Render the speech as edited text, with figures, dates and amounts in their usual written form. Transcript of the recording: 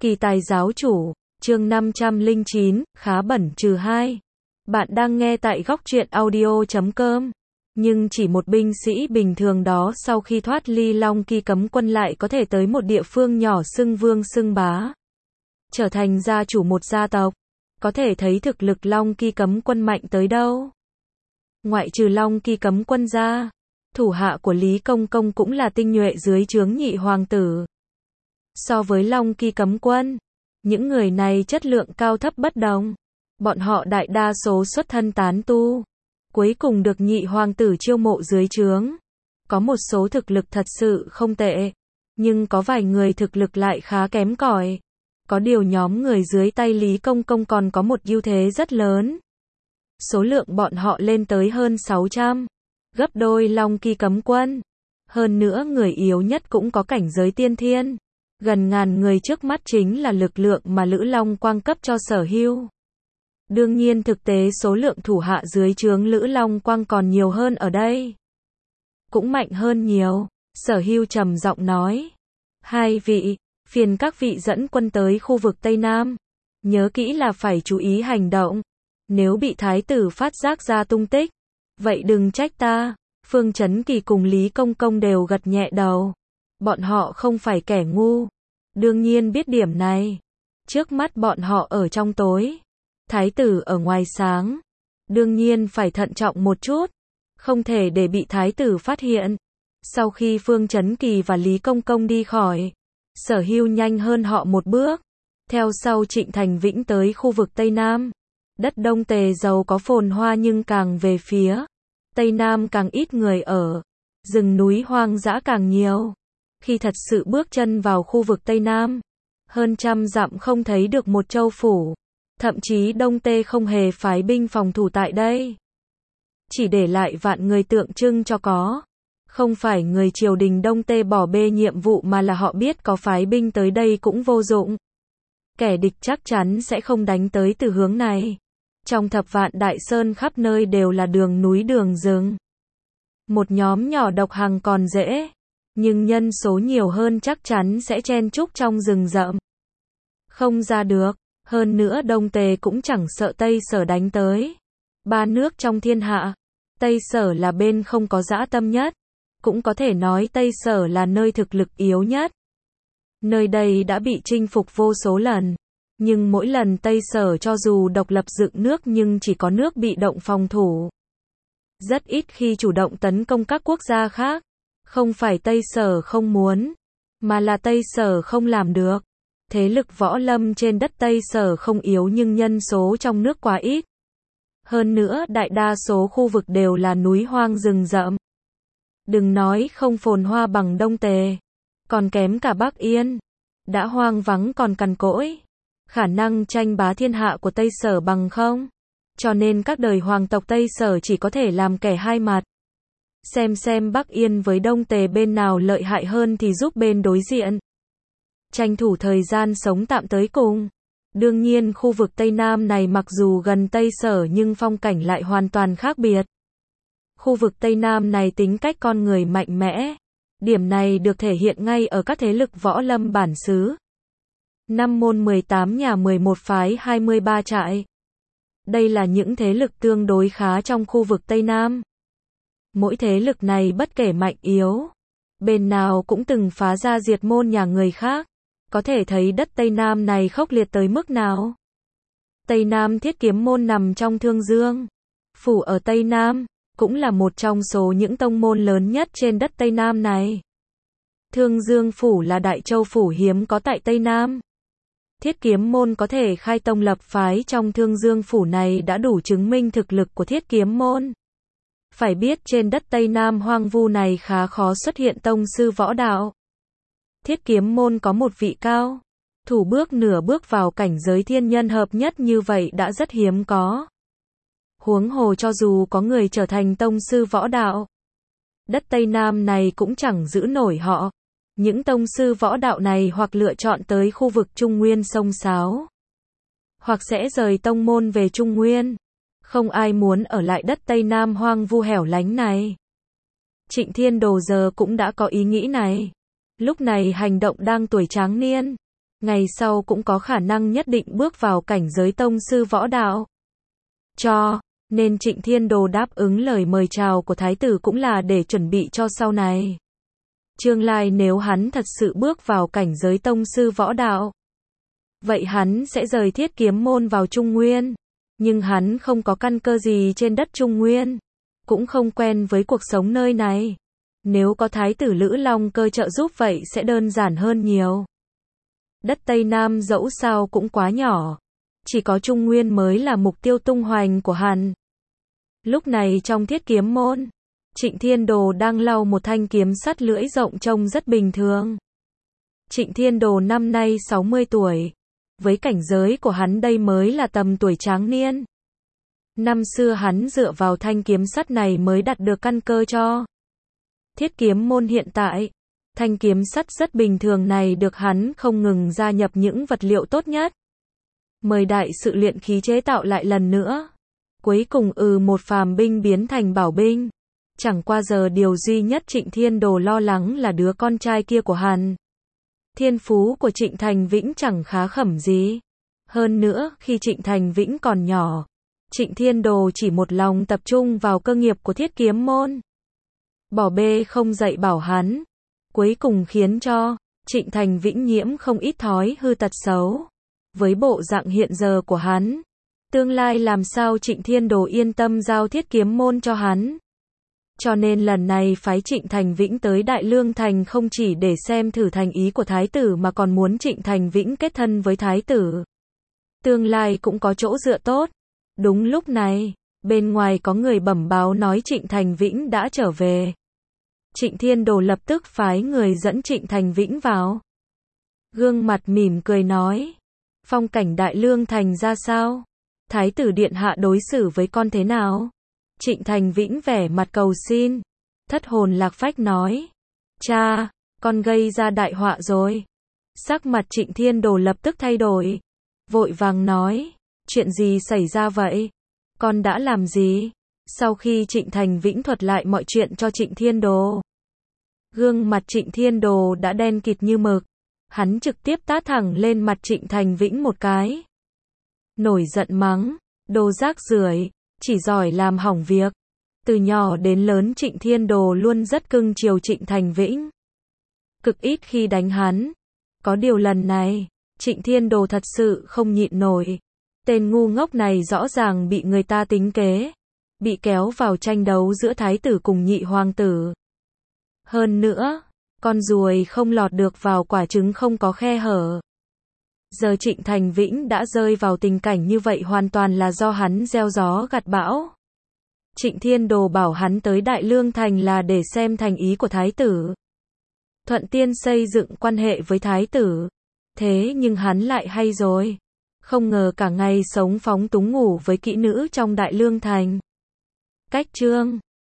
Kỳ tài giáo chủ, chương 509, khá bẩn trừ 2. Bạn đang nghe tại góc truyện audio.com. Nhưng chỉ một binh sĩ bình thường đó sau khi thoát ly Long Kỳ cấm quân lại có thể tới một địa phương nhỏ xưng vương xưng bá. Trở thành gia chủ một gia tộc. Có thể thấy thực lực Long Kỳ cấm quân mạnh tới đâu. Ngoại trừ Long Kỳ cấm quân ra, thủ hạ của Lý Công Công cũng là tinh nhuệ dưới trướng nhị hoàng tử. So với Long Kỳ cấm quân, những người này chất lượng cao thấp bất đồng. Bọn họ đại đa số xuất thân tán tu, cuối cùng được nhị hoàng tử chiêu mộ dưới trướng. Có một số thực lực thật sự không tệ, nhưng có vài người thực lực lại khá kém cỏi. Có điều nhóm người dưới tay Lý Công Công còn có một ưu thế rất lớn. Số lượng bọn họ lên tới hơn 600, gấp đôi Long Kỳ cấm quân. Hơn nữa người yếu nhất cũng có cảnh giới tiên thiên. Gần ngàn người trước mắt chính là lực lượng mà Lữ Long Quang cấp cho Sở Hưu. Đương nhiên thực tế số lượng thủ hạ dưới trướng Lữ Long Quang còn nhiều hơn ở đây. Cũng mạnh hơn nhiều, Sở Hưu trầm giọng nói. Hai vị, phiền các vị dẫn quân tới khu vực Tây Nam. Nhớ kỹ là phải chú ý hành động. Nếu bị thái tử phát giác ra tung tích, vậy đừng trách ta. Phương Chấn Kỳ cùng Lý Công Công đều gật nhẹ đầu. Bọn họ không phải kẻ ngu. Đương nhiên biết điểm này. Trước mắt bọn họ ở trong tối. Thái tử ở ngoài sáng. Đương nhiên phải thận trọng một chút. Không thể để bị thái tử phát hiện. Sau khi Phương Chấn Kỳ và Lý Công Công đi khỏi, Sở Hưu nhanh hơn họ một bước. Theo sau Trịnh Thành Vĩnh tới khu vực Tây Nam. Đất Đông Tề giàu có phồn hoa nhưng càng về phía Tây Nam càng ít người ở. Rừng núi hoang dã càng nhiều. Khi thật sự bước chân vào khu vực Tây Nam, hơn trăm dặm không thấy được một châu phủ. Thậm chí Đông Tề không hề phái binh phòng thủ tại đây. Chỉ để lại vạn người tượng trưng cho có. Không phải người triều đình Đông Tề bỏ bê nhiệm vụ mà là họ biết có phái binh tới đây cũng vô dụng. Kẻ địch chắc chắn sẽ không đánh tới từ hướng này. Trong thập vạn đại sơn khắp nơi đều là đường núi đường rừng. Một nhóm nhỏ độc hành còn dễ. Nhưng nhân số nhiều hơn chắc chắn sẽ chen chúc trong rừng rậm. Không ra được. Hơn nữa Đông Tề cũng chẳng sợ Tây Sở đánh tới. Ba nước trong thiên hạ, Tây Sở là bên không có dã tâm nhất. Cũng có thể nói Tây Sở là nơi thực lực yếu nhất. Nơi đây đã bị chinh phục vô số lần. Nhưng mỗi lần Tây Sở cho dù độc lập dựng nước nhưng chỉ có nước bị động phòng thủ. Rất ít khi chủ động tấn công các quốc gia khác. Không phải Tây Sở không muốn, mà là Tây Sở không làm được. Thế lực võ lâm trên đất Tây Sở không yếu nhưng nhân số trong nước quá ít. Hơn nữa đại đa số khu vực đều là núi hoang rừng rậm. Đừng nói không phồn hoa bằng Đông Tề, còn kém cả Bắc Yên. Đã hoang vắng còn cằn cỗi. Khả năng tranh bá thiên hạ của Tây Sở bằng không. Cho nên các đời hoàng tộc Tây Sở chỉ có thể làm kẻ hai mặt. Xem Bắc Yên với Đông Tề bên nào lợi hại hơn thì giúp bên đối diện. Tranh thủ thời gian sống tạm tới cùng. Đương nhiên khu vực Tây Nam này mặc dù gần Tây Sở nhưng phong cảnh lại hoàn toàn khác biệt. Khu vực Tây Nam này tính cách con người mạnh mẽ. Điểm này được thể hiện ngay ở các thế lực võ lâm bản xứ. 5 môn 18 nhà 11 phái 23 trại. Đây là những thế lực tương đối khá trong khu vực Tây Nam. Mỗi thế lực này bất kể mạnh yếu, bên nào cũng từng phá ra diệt môn nhà người khác. Có thể thấy đất Tây Nam này khốc liệt tới mức nào. Tây Nam Thiết Kiếm môn nằm trong Thương Dương. Phủ ở Tây Nam, cũng là một trong số những tông môn lớn nhất trên đất Tây Nam này. Thương Dương Phủ là đại châu phủ hiếm có tại Tây Nam. Thiết Kiếm môn có thể khai tông lập phái trong Thương Dương Phủ này đã đủ chứng minh thực lực của Thiết Kiếm môn. Phải biết trên đất Tây Nam hoang vu này khá khó xuất hiện tông sư võ đạo. Thiết Kiếm môn có một vị cao thủ bước nửa bước vào cảnh giới thiên nhân hợp nhất như vậy đã rất hiếm có. Huống hồ cho dù có người trở thành tông sư võ đạo, đất Tây Nam này cũng chẳng giữ nổi họ. Những tông sư võ đạo này hoặc lựa chọn tới khu vực Trung Nguyên sông Sáo, hoặc sẽ rời tông môn về Trung Nguyên. Không ai muốn ở lại đất Tây Nam hoang vu hẻo lánh này. Trịnh Thiên Đồ giờ cũng đã có ý nghĩ này. Lúc này hành động đang tuổi tráng niên. ngày sau cũng có khả năng nhất định bước vào cảnh giới tông sư võ đạo. Nên Trịnh Thiên Đồ đáp ứng lời mời chào của thái tử cũng là để chuẩn bị cho sau này. Tương lai nếu hắn thật sự bước vào cảnh giới tông sư võ đạo, vậy hắn sẽ rời Thiết Kiếm môn vào Trung Nguyên. Nhưng hắn không có căn cơ gì trên đất Trung Nguyên, cũng không quen với cuộc sống nơi này. Nếu có thái tử Lữ Long Cơ trợ giúp vậy sẽ đơn giản hơn nhiều. Đất Tây Nam dẫu sao cũng quá nhỏ, chỉ có Trung Nguyên mới là mục tiêu tung hoành của hắn. Lúc này trong Thiết Kiếm môn, Trịnh Thiên Đồ đang lau một thanh kiếm sắt lưỡi rộng trông rất bình thường. Trịnh Thiên Đồ năm nay 60 tuổi. Với cảnh giới của hắn đây mới là tầm tuổi tráng niên. Năm xưa hắn dựa vào thanh kiếm sắt này mới đạt được căn cơ cho Thiết Kiếm môn hiện tại. Thanh kiếm sắt rất bình thường này được hắn không ngừng gia nhập những vật liệu tốt nhất. Mời đại sự luyện khí chế tạo lại lần nữa. Cuối cùng một phàm binh biến thành bảo binh. Chẳng qua giờ điều duy nhất Trịnh Thiên Đồ lo lắng là đứa con trai kia của hắn. Thiên phú của Trịnh Thành Vĩnh chẳng khá khẩm gì. Hơn nữa, khi Trịnh Thành Vĩnh còn nhỏ, Trịnh Thiên Đồ chỉ một lòng tập trung vào cơ nghiệp của Thiết Kiếm môn. Bỏ bê không dạy bảo hắn. Cuối cùng khiến cho Trịnh Thành Vĩnh nhiễm không ít thói hư tật xấu. Với bộ dạng hiện giờ của hắn, tương lai làm sao Trịnh Thiên Đồ yên tâm giao Thiết Kiếm môn cho hắn. Cho nên lần này phái Trịnh Thành Vĩnh tới Đại Lương Thành không chỉ để xem thử thành ý của thái tử mà còn muốn Trịnh Thành Vĩnh kết thân với thái tử. Tương lai cũng có chỗ dựa tốt. Đúng lúc này, bên ngoài có người bẩm báo nói Trịnh Thành Vĩnh đã trở về. Trịnh Thiên Đồ lập tức phái người dẫn Trịnh Thành Vĩnh vào. Gương mặt mỉm cười nói, phong cảnh Đại Lương Thành ra sao? Thái tử điện hạ đối xử với con thế nào? Trịnh Thành Vĩnh vẻ mặt cầu xin, thất hồn lạc phách nói, cha, con gây ra đại họa rồi. Sắc mặt Trịnh Thiên Đồ lập tức thay đổi, vội vàng nói, chuyện gì xảy ra vậy? Con đã làm gì? Sau khi Trịnh Thành Vĩnh thuật lại mọi chuyện cho Trịnh Thiên Đồ, gương mặt Trịnh Thiên Đồ đã đen kịt như mực, hắn trực tiếp tát thẳng lên mặt Trịnh Thành Vĩnh một cái. Nổi giận mắng, đồ rác rưởi, chỉ giỏi làm hỏng việc. Từ nhỏ đến lớn Trịnh Thiên Đồ luôn rất cưng chiều Trịnh Thành Vĩnh. Cực ít khi đánh hắn. Có điều lần này, Trịnh Thiên Đồ thật sự không nhịn nổi. Tên ngu ngốc này rõ ràng bị người ta tính kế. Bị kéo vào tranh đấu giữa thái tử cùng nhị hoàng tử. Hơn nữa, con ruồi không lọt được vào quả trứng không có khe hở. Giờ Trịnh Thành Vĩnh đã rơi vào tình cảnh như vậy hoàn toàn là do hắn gieo gió gặt bão. Trịnh Thiên Đồ bảo hắn tới Đại Lương Thành là để xem thành ý của thái tử. Thuận tiên xây dựng quan hệ với thái tử. Thế nhưng hắn lại hay rồi. Không ngờ cả ngày sống phóng túng ngủ với kỹ nữ trong Đại Lương Thành. Cách chương